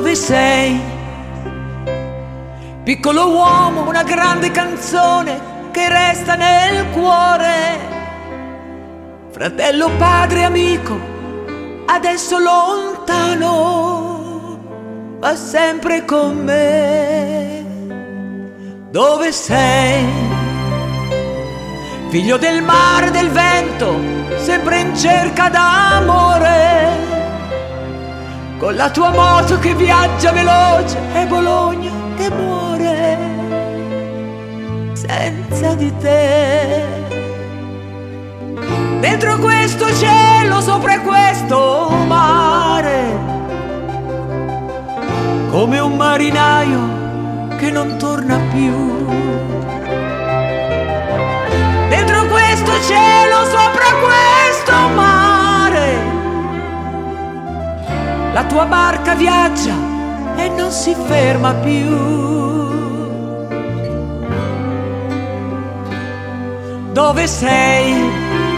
Dove sei? Piccolo uomo, una grande canzone che resta nel cuore. Fratello, padre, amico, adesso lontano, ma sempre con me. Dove sei? Figlio del mare e del vento, sempre in cerca d'amore. Con la tua moto che viaggia veloce e Bologna che muore senza di te. Dentro questo cielo, sopra questo mare, come un marinaio che non torna più. Dentro questo cielo, sopra questo mare, la tua barca viaggia e non si ferma più. Dove sei?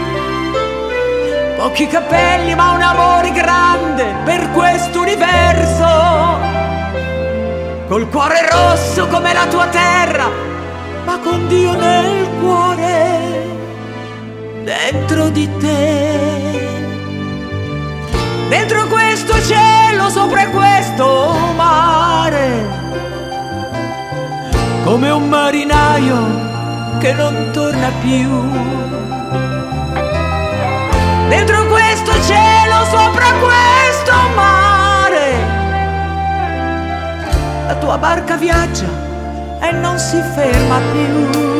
Pochi capelli ma un amore grande per quest'universo. Col cuore rosso come la tua terra, ma con Dio nel cuore, dentro di te. Dentro questo cielo, sopra questo mare, come un marinaio che non torna più. Dentro questo cielo, sopra questo mare, la tua barca viaggia e non si ferma più.